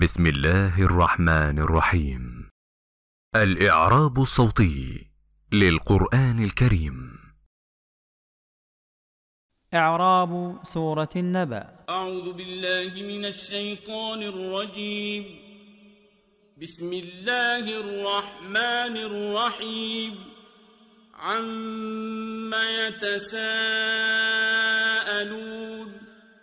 بسم الله الرحمن الرحيم. الإعراب الصوتي للقرآن الكريم. إعراب سورة النبأ. أعوذ بالله من الشيطان الرجيم. بسم الله الرحمن الرحيم. عما يتساءلون.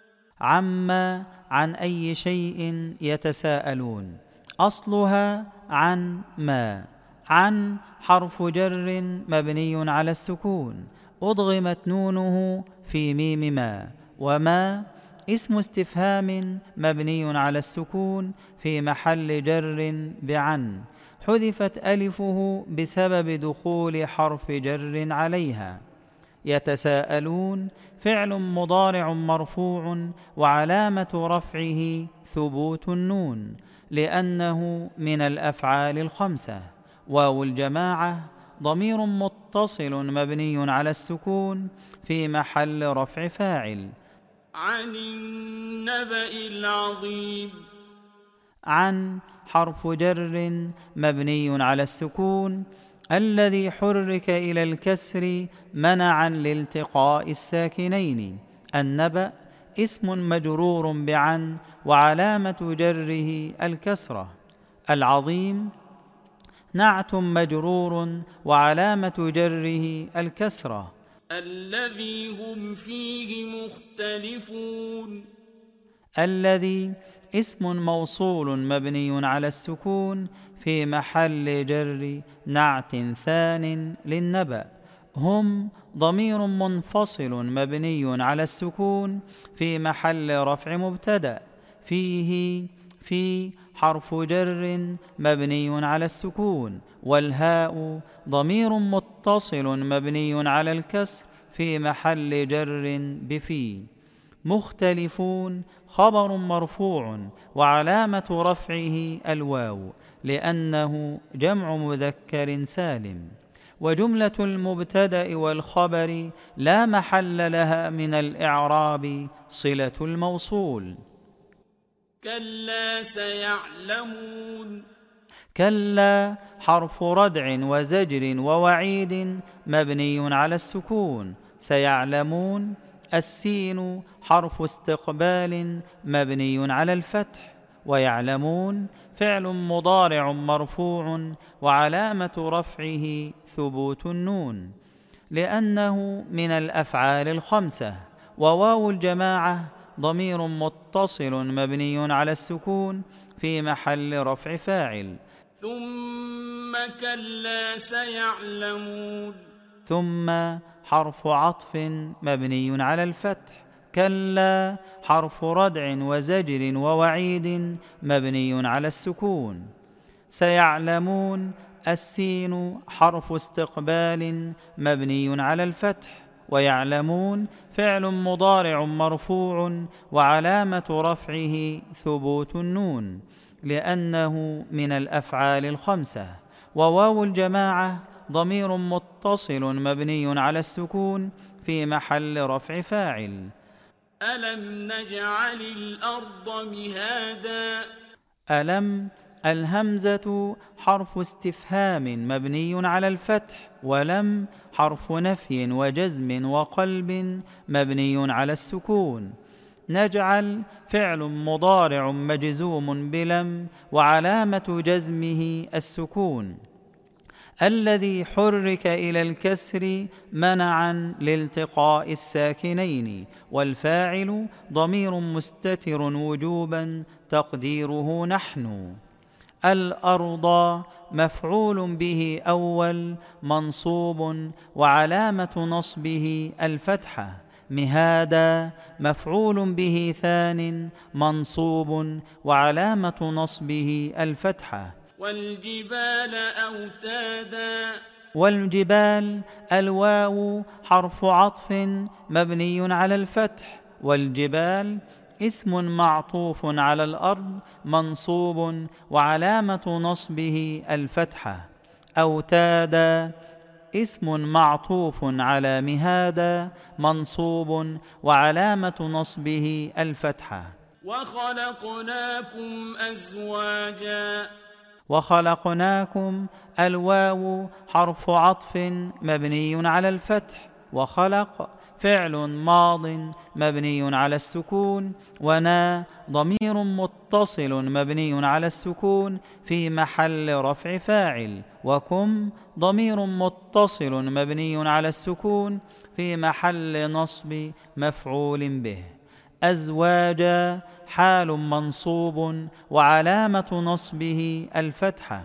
عما عن أي شيء يتساءلون. أصلها عن ما. عن حرف جر مبني على السكون، أضغمت نونه في ميم ما. وما اسم استفهام مبني على السكون في محل جر بعن، حذفت ألفه بسبب دخول حرف جر عليها. يتساءلون فعل مضارع مرفوع وعلامة رفعه ثبوت النون لأنه من الأفعال الخمسة. واو الجماعة ضمير متصل مبني على السكون في محل رفع فاعل. عن النبأ العظيم. عن حرف جر مبني على السكون الذي حرك إلى الكسر منعا لالتقاء الساكنين. النبأ اسم مجرور بعن وعلامة جره الكسرة. العظيم نعت مجرور وعلامة جره الكسرة. الذي هم فيه مختلفون. الذي اسم موصول مبني على السكون في محل جر نعت ثان للنبأ. هم ضمير منفصل مبني على السكون في محل رفع مبتدأ. فيه في حرف جر مبني على السكون، والهاء ضمير متصل مبني على الكسر في محل جر بفي. مختلفون خبر مرفوع وعلامة رفعه الواو لأنه جمع مذكر سالم. وجملة المبتدأ والخبر لا محل لها من الإعراب صلة الموصول. كلا سيعلمون. كلا حرف ردع وزجر ووعيد مبني على السكون. سيعلمون السين حرف استقبال مبني على الفتح. ويعلمون فعل مضارع مرفوع وعلامة رفعه ثبوت النون لأنه من الأفعال الخمسة. وواو الجماعة ضمير متصل مبني على السكون في محل رفع فاعل. ثم كلا سيعلمون. ثم حرف عطف مبني على الفتح. كلا حرف ردع وزجر ووعيد مبني على السكون. سيعلمون السين حرف استقبال مبني على الفتح. ويعلمون فعل مضارع مرفوع وعلامة رفعه ثبوت النون لأنه من الأفعال الخمسة. وواو الجماعة ضمير متصل مبني على السكون في محل رفع فاعل. ألم نجعل الأرض مهادا. ألم الهمزة حرف استفهام مبني على الفتح، ولم حرف نفي وجزم وقلب مبني على السكون. نجعل فعل مضارع مجزوم بلم وعلامة جزمه السكون الذي حرك إلى الكسر منعا لالتقاء الساكنين. والفاعل ضمير مستتر وجوبا تقديره نحن. الأرض مفعول به أول منصوب وعلامة نصبه الفتحة. مهادا مفعول به ثان منصوب وعلامة نصبه الفتحة. والجبال أوتادا. والجبال الواو حرف عطف مبني على الفتح. والجبال اسم معطوف على الأرض منصوب وعلامة نصبه الفتحة. أوتادا اسم معطوف على مهادا منصوب وعلامة نصبه الفتحة. وخلقناكم أزواجا. وخلقناكم الواو حرف عطف مبني على الفتح، وخلق فعل ماض مبني على السكون، ونا ضمير متصل مبني على السكون في محل رفع فاعل، وكم ضمير متصل مبني على السكون في محل نصب مفعول به. أزواجا حال منصوب وعلامة نصبه الفتحة.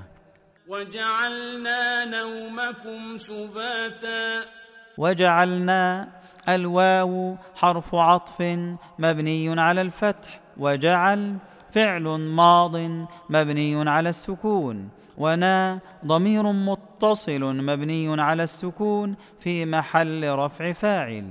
وجعلنا نومكم سباتا. وجعلنا الواو حرف عطف مبني على الفتح، وجعل فعل ماض مبني على السكون، ونا ضمير متصل مبني على السكون في محل رفع فاعل.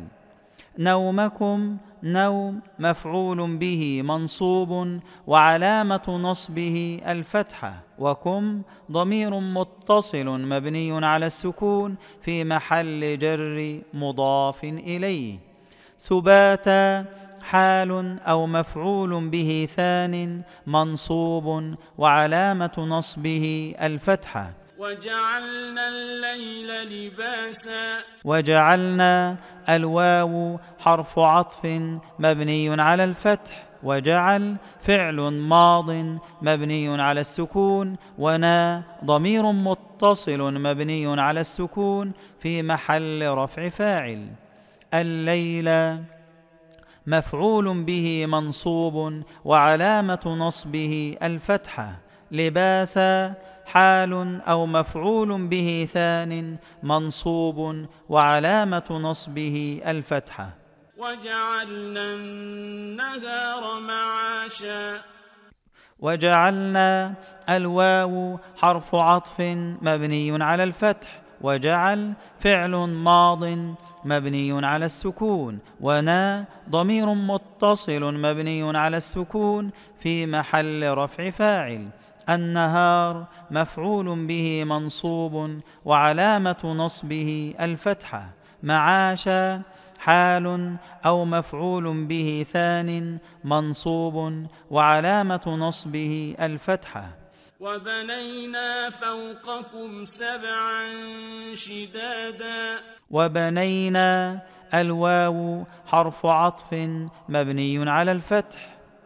نومكم نوم مفعول به منصوب وعلامة نصبه الفتحة، وكم ضمير متصل مبني على السكون في محل جر مضاف إليه. سباتا حال أو مفعول به ثان منصوب وعلامة نصبه الفتحة. وجعلنا الليل لباسا. وجعلنا الواو حرف عطف مبني على الفتح، وجعل فعل ماض مبني على السكون، ونا ضمير متصل مبني على السكون في محل رفع فاعل. الليل مفعول به منصوب وعلامة نصبه الفتحة. لباسا حال أو مفعول به ثان منصوب وعلامة نصبه الفتحة. وجعلنا النهار معاشا. وجعلنا الواو حرف عطف مبني على الفتح، وجعل فعل ماض مبني على السكون، ونا ضمير متصل مبني على السكون في محل رفع فاعل. النهار مفعول به منصوب وعلامة نصبه الفتحة. معاشا حال أو مفعول به ثان منصوب وعلامة نصبه الفتحة. وبنينا فوقكم سبعا شدادا. وبنينا الواو حرف عطف مبني على الفتح،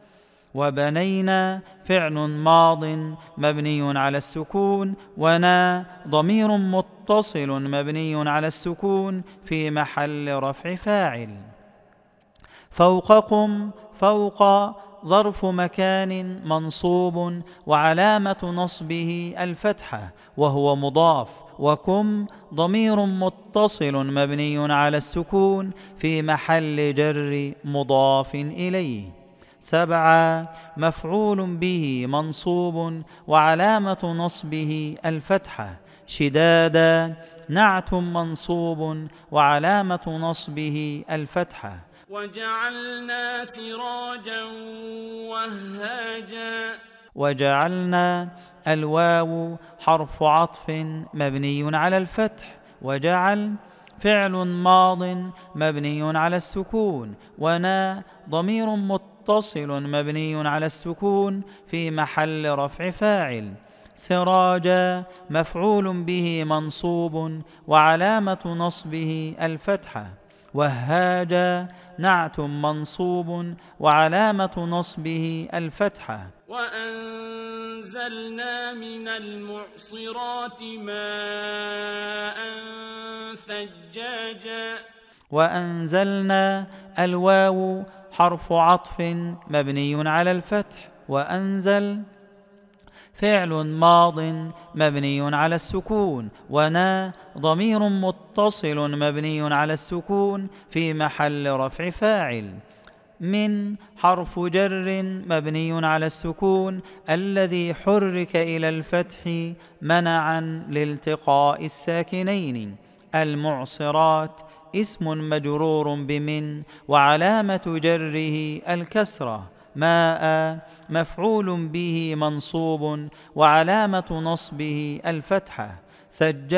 وبنينا فعل ماض مبني على السكون، ونا ضمير متصل مبني على السكون في محل رفع فاعل. فوقكم فوق ظرف مكان منصوب وعلامة نصبه الفتحة وهو مضاف، وكم ضمير متصل مبني على السكون في محل جر مضاف إليه. سبعة مفعول به منصوب وعلامة نصبه الفتحة. شدادا نعت منصوب وعلامة نصبه الفتحة. وجعلنا سراجا وهاجا. وجعلنا الواو حرف عطف مبني على الفتح، وجعل فعل ماض مبني على السكون، ونا ضمير متصل مبني على السكون في محل رفع فاعل. سراجا مفعول به منصوب وعلامة نصبه الفتحة. وهاجا نعت منصوب وعلامة نصبه الفتحة. وأنزلنا من المعصرات ماء ثجاجا. وأنزلنا الواو حرف عطف مبني على الفتح، وأنزل فعل ماض مبني على السكون، ونا ضمير متصل مبني على السكون في محل رفع فاعل. من حرف جر مبني على السكون الذي حرك إلى الفتح منعا لالتقاء الساكنين. المعصرات اسم مجرور بمن وعلامة جره الكسرة. ماء مفعول به منصوب وعلامة نصبه الفتحة.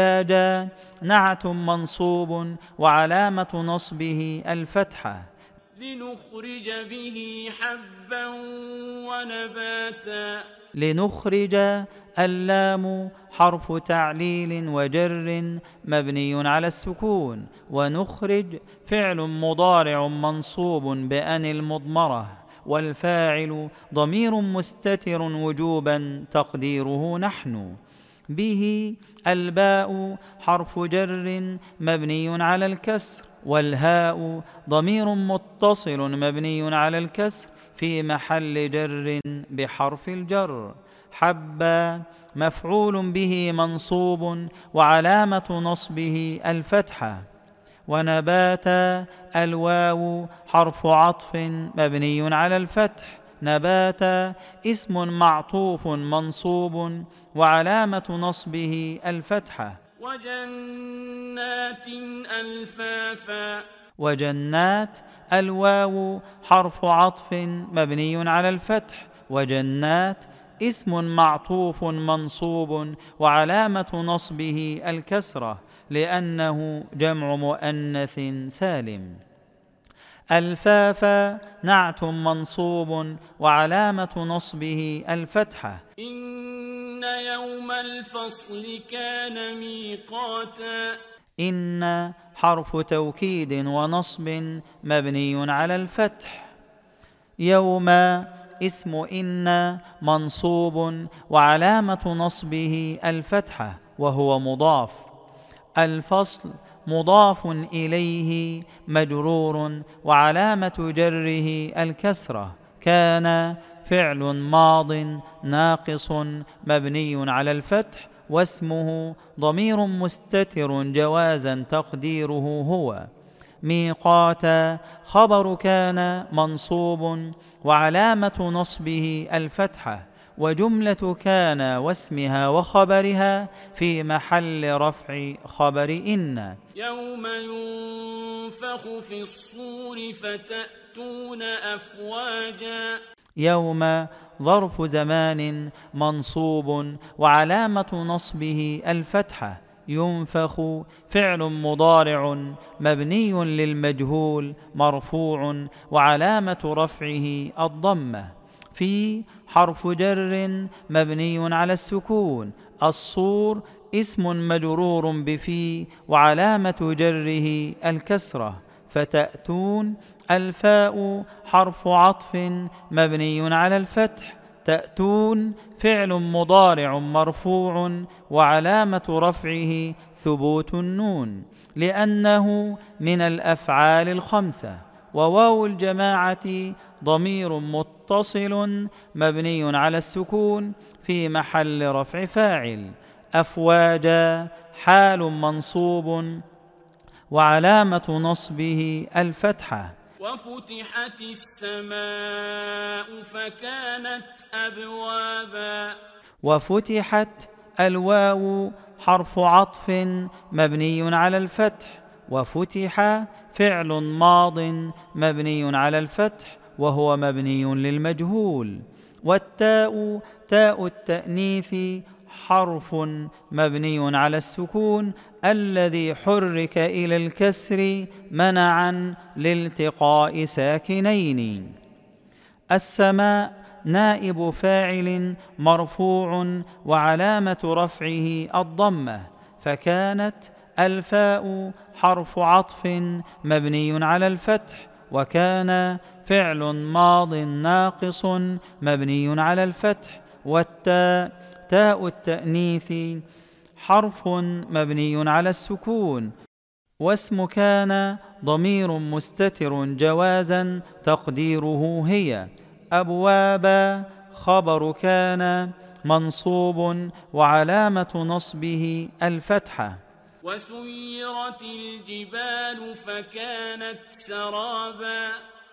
ثجاجا نعت منصوب وعلامة نصبه الفتحة. لنخرج به حبا ونباتا. لنخرج، اللام حرف تعليل وجر مبني على السكون، ونخرج فعل مضارع منصوب بأن المضمرة، والفاعل ضمير مستتر وجوبا تقديره نحن. به، الباء حرف جر مبني على الكسر، والهاء ضمير متصل مبني على الكسر في محل جر بحرف الجر. حبا مفعول به منصوب وعلامة نصبه الفتحة. ونباتا، الواو حرف عطف مبني على الفتح. نباتا اسم معطوف منصوب وعلامة نصبه الفتحة. وجنات ألفافا. وجنات، الواو حرف عطف مبني على الفتح. وجنات اسم معطوف منصوب وعلامة نصبه الكسرة لأنه جمع مؤنث سالم. ألفافا نعت منصوب وعلامة نصبه الفتحة. إن يوم الفصل كان ميقاتا. إن حرف توكيد ونصب مبني على الفتح. يوم اسم إن منصوب وعلامة نصبه الفتحة وهو مضاف. الفصل مضاف إليه مجرور وعلامة جره الكسرة. كان فعل ماض ناقص مبني على الفتح، واسمه ضمير مستتر جوازا تقديره هو. ميقاتا خبر كان منصوب وعلامة نصبه الفتحة، وجملة كان واسمها وخبرها في محل رفع خبر إن. يوم ينفخ في الصور فتأتون أفواجا. يوم ظرف زمان منصوب وعلامة نصبه الفتحة. ينفخ فعل مضارع مبني للمجهول مرفوع وعلامة رفعه الضمة. في حرف جر مبني على السكون. الصور اسم مجرور بفي وعلامة جره الكسرة. فتأتون، الفاء حرف عطف مبني على الفتح. تأتون فعل مضارع مرفوع وعلامة رفعه ثبوت النون لأنه من الأفعال الخمسة. وواو الجماعة ضمير متصل مبني على السكون في محل رفع فاعل. أفواجا حال منصوب وعلامة نصبه الفتحة. وفتحت السماء فكانت أبوابا. وفتحت، الواو حرف عطف مبني على الفتح. وفتح فعل ماض مبني على الفتح وهو مبني للمجهول. والتاء تاء التأنيث حرف مبني على السكون الذي حرك إلى الكسر منعا لالتقاء ساكنين. السماء نائب فاعل مرفوع وعلامة رفعه الضمة. فكانت، الفاء حرف عطف مبني على الفتح. وكان فعل ماض ناقص مبني على الفتح. والتاء تاء التأنيث حرف مبني على السكون. واسم كان ضمير مستتر جوازا تقديره هي. أبوابا خبر كان منصوب وعلامة نصبه الفتحة. وسيرت الجبال فكانت سرابا.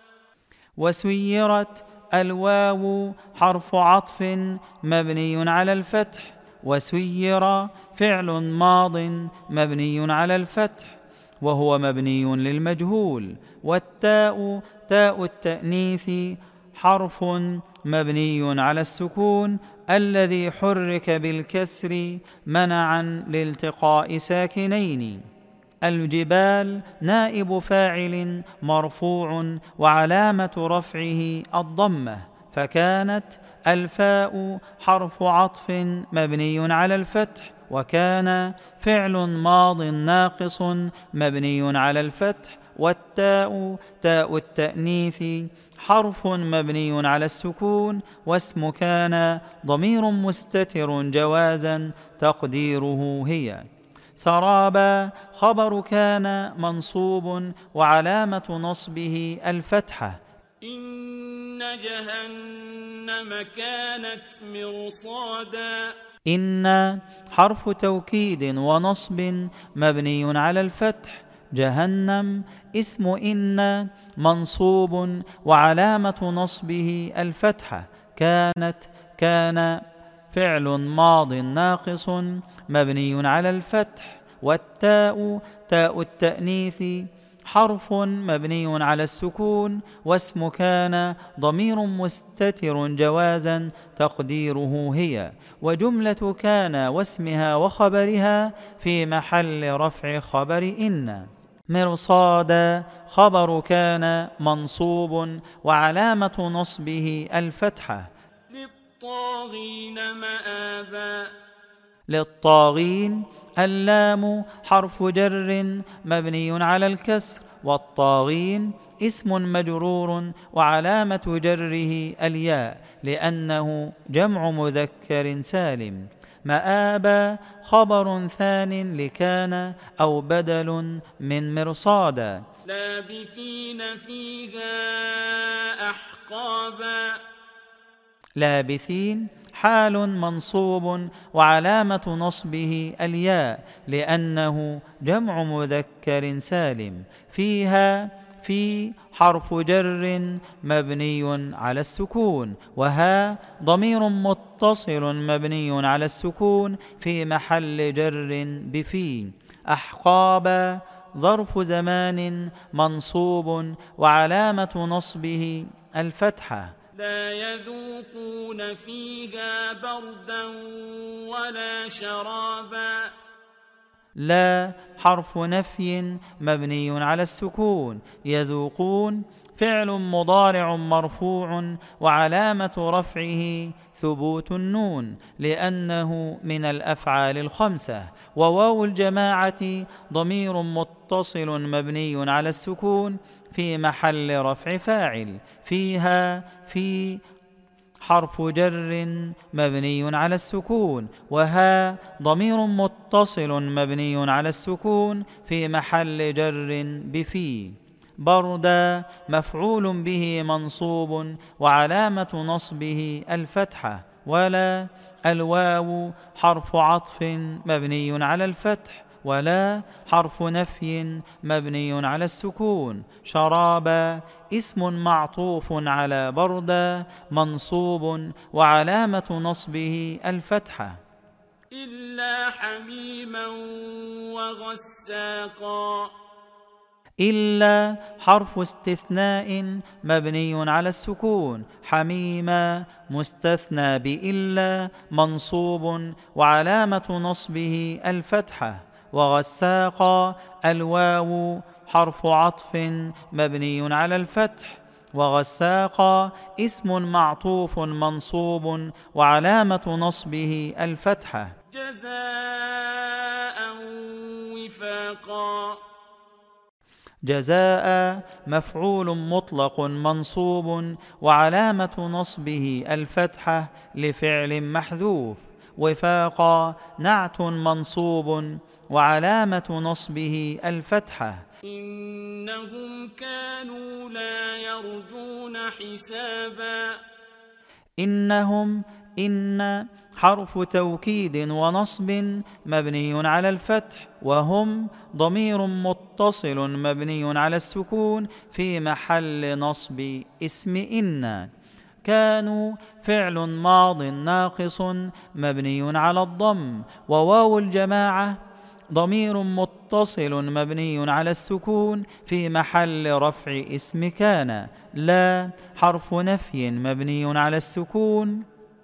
وسيرت، الواو حرف عطف مبني على الفتح. وسير فعل ماض مبني على الفتح وهو مبني للمجهول. والتاء تاء التأنيث حرف مبني على السكون الذي حرك بالكسر منعا لالتقاء ساكنين. الجبال نائب فاعل مرفوع وعلامة رفعه الضمة، فكانت الفاء حرف عطف مبني على الفتح، وكان فعل ماض ناقص مبني على الفتح، والتاء تاء التأنيث حرف مبني على السكون، واسم كان ضمير مستتر جوازا تقديره هي. سرابا خبر كان منصوب وعلامة نصبه الفتحة. إن جهنم كانت مرصادا. إن حرف توكيد ونصب مبني على الفتح، جهنم اسم إن منصوب وعلامة نصبه الفتحة، كان فعل ماض ناقص مبني على الفتح، والتاء تاء التأنيث حرف مبني على السكون، واسم كان ضمير مستتر جوازا تقديره هي. وجملة كان واسمها وخبرها في محل رفع خبر إن. مرصادا خبر كان منصوب وعلامة نصبه الفتحة. للطاغين مآبا. للطاغين اللام حرف جر مبني على الكسر، والطاغين اسم مجرور وعلامة جره الياء لأنه جمع مذكر سالم. مآبا خبر ثان لكان أو بدل من مرصادا. لابثين فيها أحقابا. لابثين حال منصوب وعلامة نصبه الياء لأنه جمع مذكر سالم. فيها في حرف جر مبني على السكون، وها ضمير متصل مبني على السكون في محل جر بفي. أحقابا ظرف زمان منصوب وعلامة نصبه الفتحة. لا يذوقون فيها بردا ولا شرابا. لا حرف نفي مبني على السكون. يذوقون فعل مضارع مرفوع وعلامة رفعه ثبوت النون لأنه من الأفعال الخمسة. وواو الجماعة ضمير متصل مبني على السكون في محل رفع فاعل. فيها في حرف جر مبني على السكون، وها ضمير متصل مبني على السكون في محل جر بفي. بردا مفعول به منصوب وعلامة نصبه الفتحة. ولا الواو حرف عطف مبني على الفتح، ولا حرف نفي مبني على السكون. شرابا اسم معطوف على بردا منصوب وعلامة نصبه الفتحة. إلا حميما وغساقا. إلا حرف استثناء مبني على السكون. حميما مستثنى بإلا منصوب وعلامة نصبه الفتحة. وغساقا الواو حرف عطف مبني على الفتح، وغساقا اسم معطوف منصوب وعلامة نصبه الفتحة. جزاء وفاقا. جزاء مفعول مطلق منصوب وعلامة نصبه الفتحة لفعل محذوف. وفاقا نعت منصوب وعلامة نصبه الفتحة. إنهم كانوا لا يرجون حسابا. إنهم إن حرف توكيد ونصب مبني على الفتح، وهم ضمير متصل مبني على السكون في محل نصب اسم إن. كانوا فعل ماض ناقص مبني على الضم، وواو الجماعة ضمير متصل مبني على السكون في محل رفع اسم كان. لا حرف نفي مبني على السكون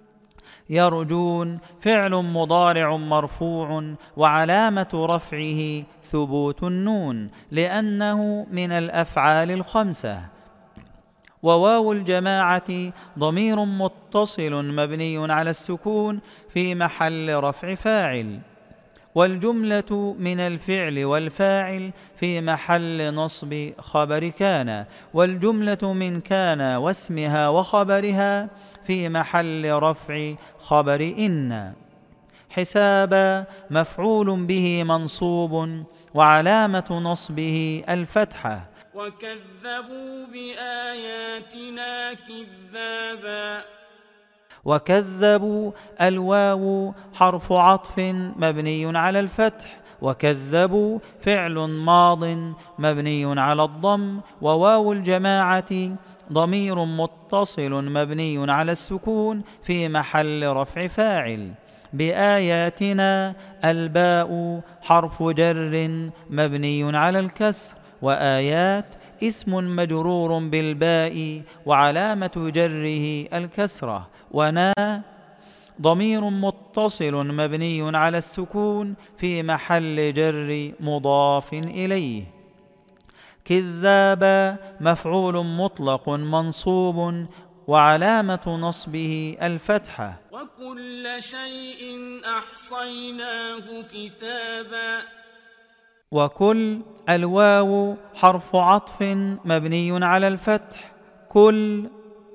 يرجون فعل مضارع مرفوع وعلامة رفعه ثبوت النون لأنه من الأفعال الخمسة. وواو الجماعة ضمير متصل مبني على السكون في محل رفع فاعل، والجملة من الفعل والفاعل في محل نصب خبر كان، والجملة من كان واسمها وخبرها في محل رفع خبر إن. حسابا مفعول به منصوب وعلامة نصبه الفتحة. وكذبوا بآياتنا كذابا. وكذبوا الواو حرف عطف مبني على الفتح، وكذبوا فعل ماض مبني على الضم، وواو الجماعة ضمير متصل مبني على السكون في محل رفع فاعل. بآياتنا الباء حرف جر مبني على الكسر، وآيات اسم مجرور بالباء وعلامة جره الكسرة، ونا ضمير متصل مبني على السكون في محل جر مضاف إليه. كذابا مفعول مطلق منصوب وعلامة نصبه الفتحة. وكل شيء أحصيناه كتابا. وكل الواو حرف عطف مبني على الفتح، كل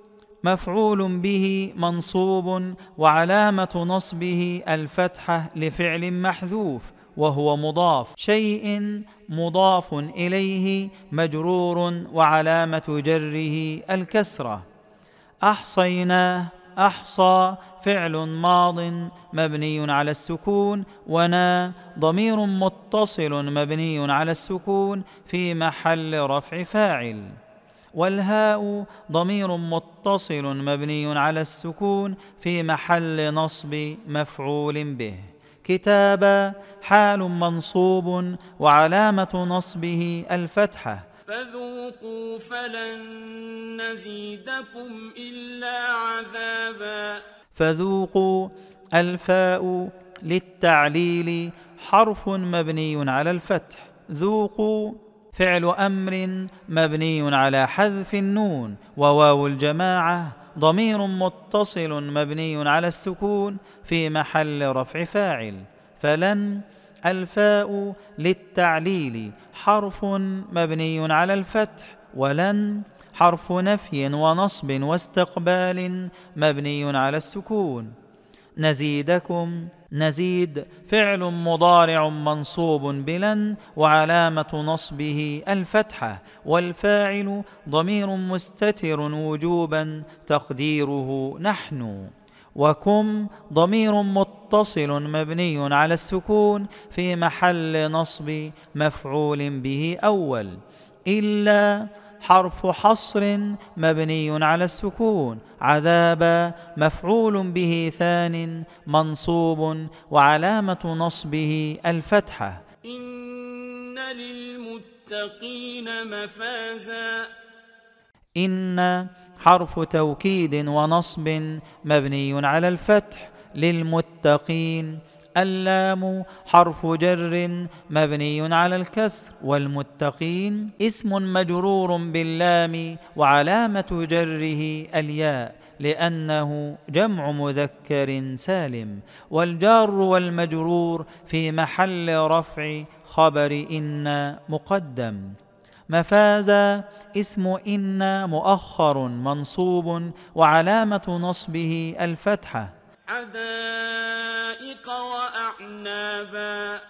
مفعول به منصوب وعلامة نصبه الفتحة لفعل محذوف وهو مضاف، شيء مضاف إليه مجرور وعلامة جره الكسرة. أحصيناه أحصى فعل ماض مبني على السكون، ونا ضمير متصل مبني على السكون في محل رفع فاعل، والهاء ضمير متصل مبني على السكون في محل نصب مفعول به. كتابا حال منصوب وعلامة نصبه الفتحة. فذوقوا فلن نزيدكم إلا عذابا. فذوقوا الفاء للتعليل حرف مبني على الفتح، ذوقوا فعل أمر مبني على حذف النون، وواو الجماعة ضمير متصل مبني على السكون في محل رفع فاعل. فلن الفاء للتعليل حرف مبني على الفتح، ولن حرف نفي ونصب واستقبال مبني على السكون. نزيدكم نزيد فعل مضارع منصوب بلن وعلامة نصبه الفتحة، والفاعل ضمير مستتر وجوبا تقديره نحن. وكم ضمير متصل مبني على السكون في محل نصب مفعول به أول. إلا حرف حصر مبني على السكون، عذابا مفعول به ثان منصوب وعلامة نصبه الفتحة. إن للمتقين مفازا. إن حرف توكيد ونصب مبني على الفتح، للمتقين اللام حرف جر مبني على الكسر، والمتقين اسم مجرور باللام وعلامة جره الياء لأنه جمع مذكر سالم، والجار والمجرور في محل رفع خبر إن مقدم. مفازا اسم إن مؤخر منصوب وعلامة نصبه الفتحة. حدائق وأعنابا.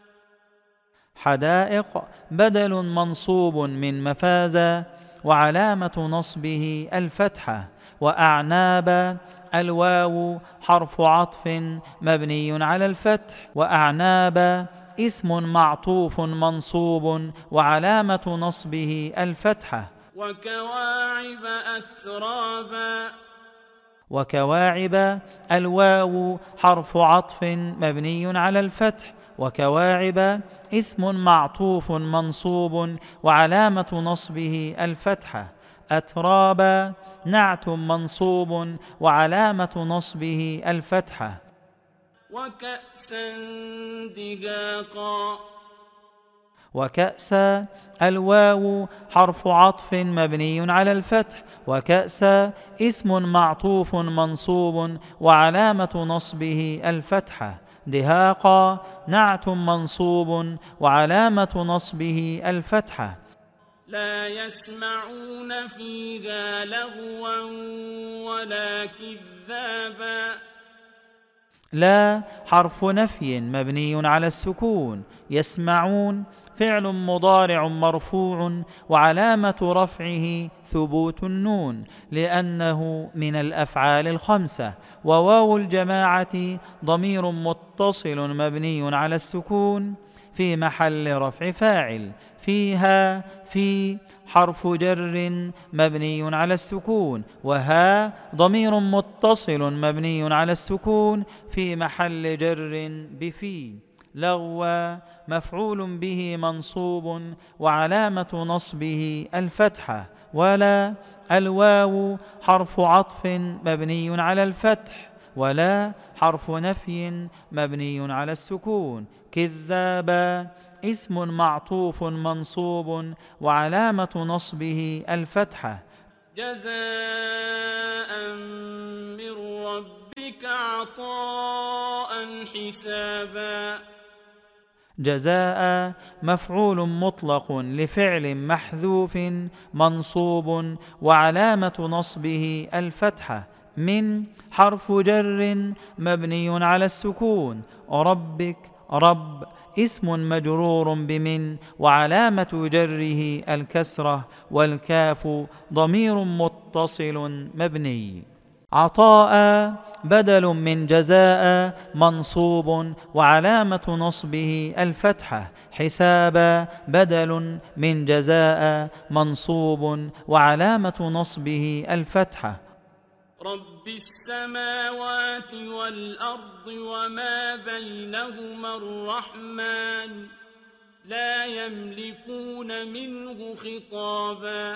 حدائق بدل منصوب من مفازا وعلامة نصبه الفتحة. وأعنابا الواو حرف عطف مبني على الفتح، وأعنابا اسم معطوف منصوب وعلامة نصبه الفتحة. وكواعب أترابا. وكواعب الواو حرف عطف مبني على الفتح، وكواعب اسم معطوف منصوب وعلامة نصبه الفتحة. أترابا نعت منصوب وعلامة نصبه الفتحة. وكأسا دهاقا. وكأسا الواو حرف عطف مبني على الفتح، وكأسا اسم معطوف منصوب وعلامة نصبه الفتحة. دهاقا نعت منصوب وعلامة نصبه الفتحة. لا يسمعون فيها لغوا ولا كذابا. لا حرف نفي مبني على السكون. يسمعون فعل مضارع مرفوع وعلامة رفعه ثبوت النون لأنه من الأفعال الخمسة. وواو الجماعة ضمير متصل مبني على السكون في محل رفع فاعل. فيها في حرف جر مبني على السكون، وها ضمير متصل مبني على السكون في محل جر بفي. لغوا مفعول به منصوب وعلامة نصبه الفتحة. ولا الواو حرف عطف مبني على الفتح، ولا حرف نفي مبني على السكون. كذابا اسم معطوف منصوب وعلامة نصبه الفتحة. جزاء من ربك عطاء حسابا. جزاء مفعول مطلق لفعل محذوف منصوب وعلامة نصبه الفتحة. من حرف جر مبني على السكون. ربك رب اسم مجرور بمن وعلامة جره الكسرة، والكاف ضمير متصل مبني. عطاء بدل من جزاء منصوب وعلامة نصبه الفتحة. حسابا بدل من جزاء منصوب وعلامة نصبه الفتحة. رب السماوات والأرض وما بينهما الرحمن لا يملكون منه خطابا.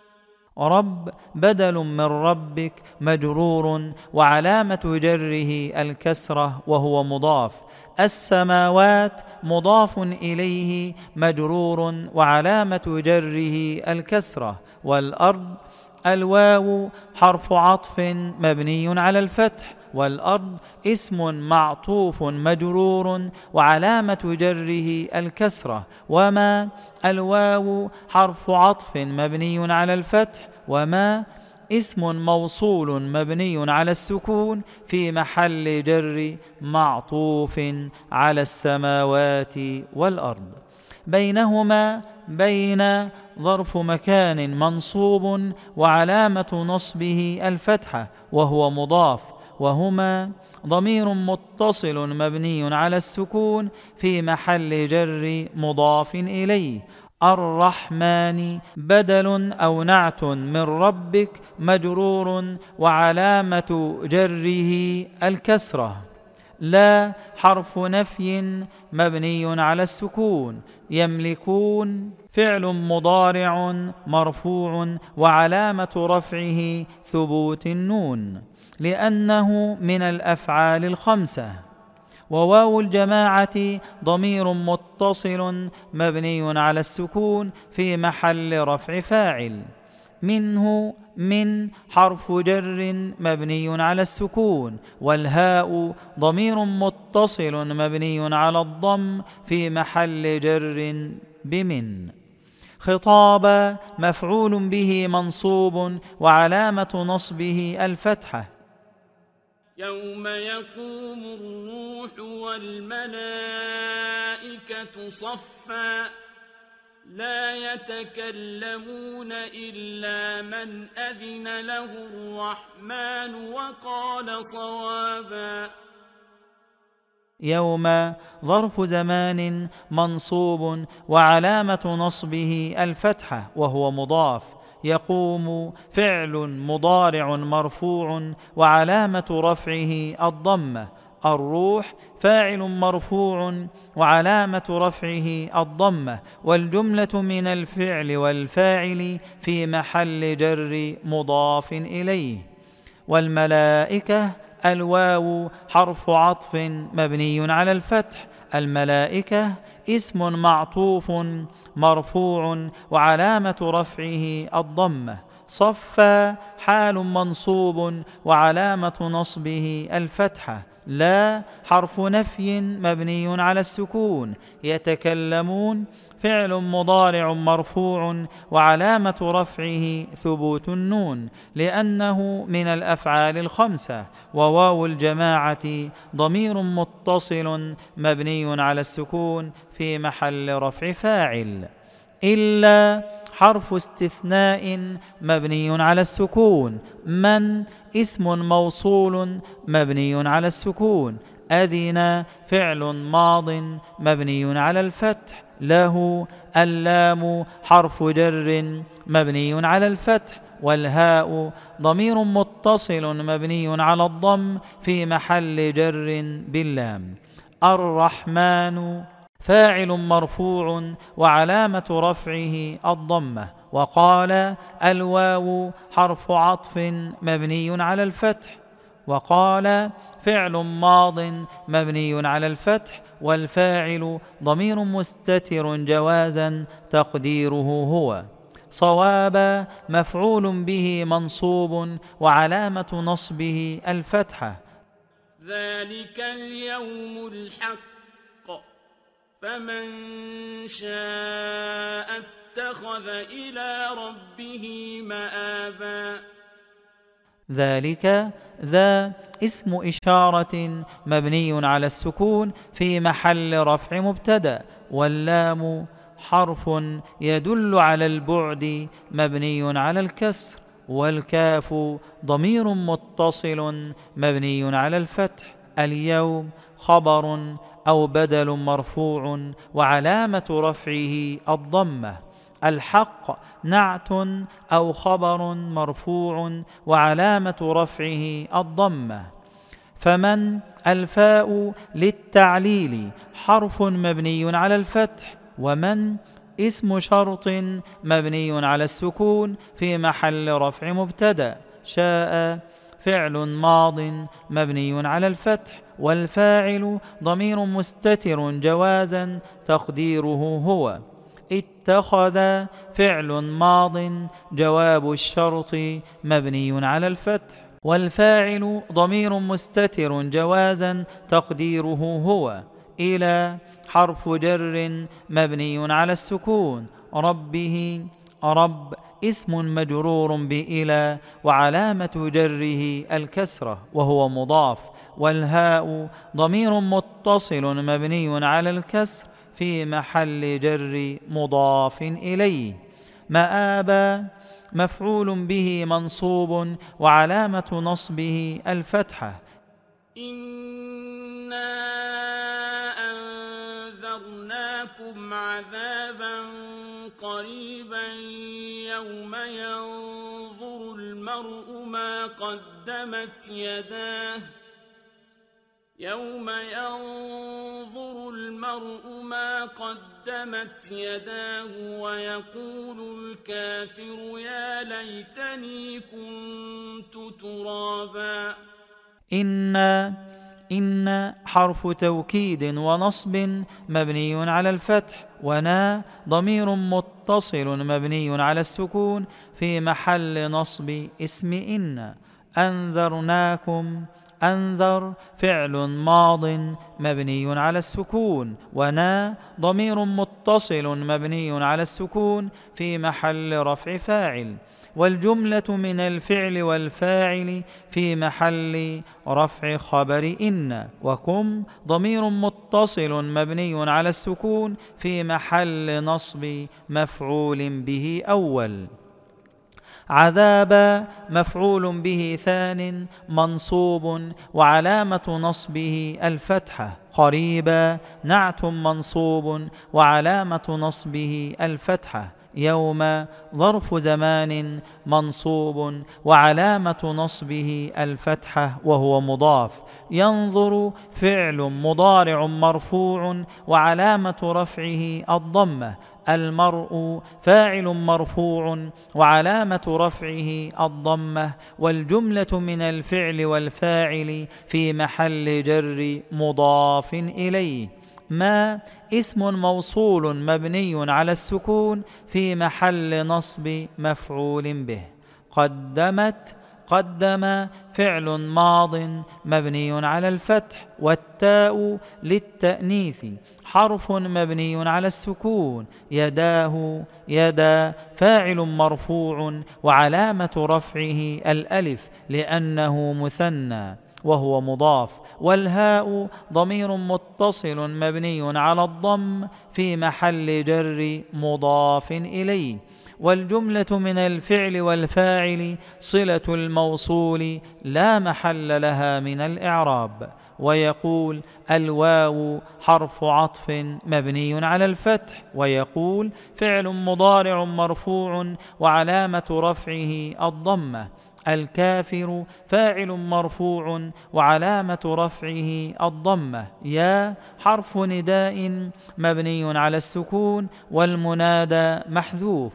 رب بدل من ربك مجرور وعلامة جره الكسرة وهو مضاف. السماوات مضاف إليه مجرور وعلامة جره الكسرة. والأرض الواو حرف عطف مبني على الفتح، والأرض اسم معطوف مجرور وعلامة جره الكسرة. وما الواو حرف عطف مبني على الفتح، وما اسم موصول مبني على السكون في محل جر معطوف على السماوات والأرض. بينهما بين ظرف مكان منصوب وعلامة نصبه الفتحة وهو مضاف، وهما ضمير متصل مبني على السكون في محل جر مضاف إليه. الرحمن بدل أو نعت من ربك مجرور وعلامة جره الكسرة. لا حرف نفي مبني على السكون. يملكون فعل مضارع مرفوع وعلامة رفعه ثبوت النون لأنه من الأفعال الخمسة. وواو الجماعة ضمير متصل مبني على السكون في محل رفع فاعل. منه من حرف جر مبني على السكون، والهاء ضمير متصل مبني على الضم في محل جر بمن. خطابا مفعول به منصوب وعلامة نصبه الفتحة. يوم يقوم الروح والملائكة صفا لا يتكلمون إلا من أذن له الرحمن وقال صوابا. يوم ظرف زمان منصوب وعلامة نصبه الفتحة وهو مضاف. يقوم فعل مضارع مرفوع وعلامة رفعه الضمة. الروح فاعل مرفوع وعلامة رفعه الضمة، والجملة من الفعل والفاعل في محل جر مضاف إليه. والملائكة الواو حرف عطف مبني على الفتح. الملائكة اسم معطوف مرفوع وعلامة رفعه الضمة. صفا حال منصوب وعلامة نصبه الفتحة. لا حرف نفي مبني على السكون. يتكلمون فعل مضارع مرفوع وعلامة رفعه ثبوت النون لأنه من الأفعال الخمسة. وواو الجماعة ضمير متصل مبني على السكون في محل رفع فاعل. إلا حرف استثناء مبني على السكون. من اسم موصول مبني على السكون. أذن فعل ماض مبني على الفتح. له اللام حرف جر مبني على الفتح. والهاء ضمير متصل مبني على الضم في محل جر باللام. الرحمن فاعل مرفوع وعلامة رفعه الضمة. وقال الواو حرف عطف مبني على الفتح. وقال فعل ماض مبني على الفتح. والفاعل ضمير مستتر جوازا تقديره هو. صواب مفعول به منصوب وعلامة نصبه الفتحة. ذلك اليوم الحق فمن شاء اتخذ إلى ربه مآبا. ذلك ذا اسم إشارة مبني على السكون في محل رفع مبتدأ. واللام حرف يدل على البعد مبني على الكسر. والكاف ضمير متصل مبني على الفتح. اليوم خبر أو بدل مرفوع وعلامة رفعه الضمة. الحق نعت أو خبر مرفوع وعلامة رفعه الضمة. فمن الفاء للتعليل حرف مبني على الفتح. ومن اسم شرط مبني على السكون في محل رفع مبتدأ. شاء فعل ماض مبني على الفتح. والفاعل ضمير مستتر جوازا تقديره هو. اتخذ فعل ماض جواب الشرط مبني على الفتح. والفاعل ضمير مستتر جوازا تقديره هو. إلى حرف جر مبني على السكون. ربه رب اسم مجرور بإلى وعلامة جره الكسرة وهو مضاف. والهاء ضمير متصل مبني على الكسر في محل جر مضاف إليه. مآبا مفعول به منصوب وعلامة نصبه الفتحة. إنا أنذرناكم عذابا قريبا يوم ينظر المرء ما قدمت يداه ويقول الكافر يا ليتني كنت ترابا. إن حرف توكيد ونصب مبني على الفتح. ونا ضمير متصل مبني على السكون في محل نصب اسم إن. أنذرناكم أنذر فعل ماض مبني على السكون. ونا ضمير متصل مبني على السكون في محل رفع فاعل. والجملة من الفعل والفاعل في محل رفع خبر إن. وكم ضمير متصل مبني على السكون في محل نصب مفعول به أول. عذاب مفعول به ثان منصوب وعلامة نصبه الفتحة. قريبا نعت منصوب وعلامة نصبه الفتحة. يوم ظرف زمان منصوب وعلامة نصبه الفتحة وهو مضاف. ينظر فعل مضارع مرفوع وعلامة رفعه الضمة. المرء فاعل مرفوع وعلامة رفعه الضمة. والجملة من الفعل والفاعل في محل جر مضاف إليه. ما اسم موصول مبني على السكون في محل نصب مفعول به. قدمت قدم فعل ماض مبني على الفتح، والتاء للتأنيث حرف مبني على السكون. يداه يدا فاعل مرفوع وعلامة رفعه الألف لأنه مثنى وهو مضاف. والهاء ضمير متصل مبني على الضم في محل جر مضاف إليه. والجملة من الفعل والفاعل صلة الموصول لا محل لها من الإعراب. ويقول الواو حرف عطف مبني على الفتح. ويقول فعل مضارع مرفوع وعلامة رفعه الضمة. الكافر فاعل مرفوع وعلامة رفعه الضمة. يا حرف نداء مبني على السكون والمنادى محذوف.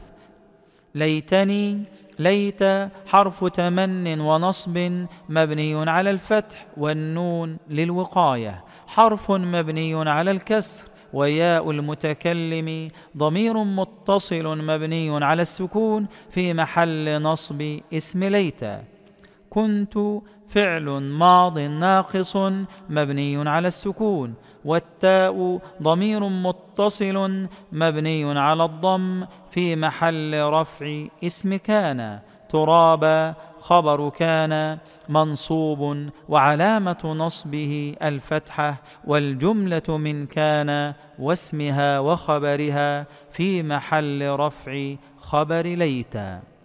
ليتني ليت حرف تمن ونصب مبني على الفتح، والنون للوقاية حرف مبني على الكسر. وياء المتكلم ضمير متصل مبني على السكون في محل نصب اسم ليت. كنت فعل ماض ناقص مبني على السكون، والتاء ضمير متصل مبني على الضم في محل رفع اسم كان. ترابا خبر كان منصوب وعلامة نصبه الفتحة، والجملة من كان واسمها وخبرها في محل رفع خبر ليت.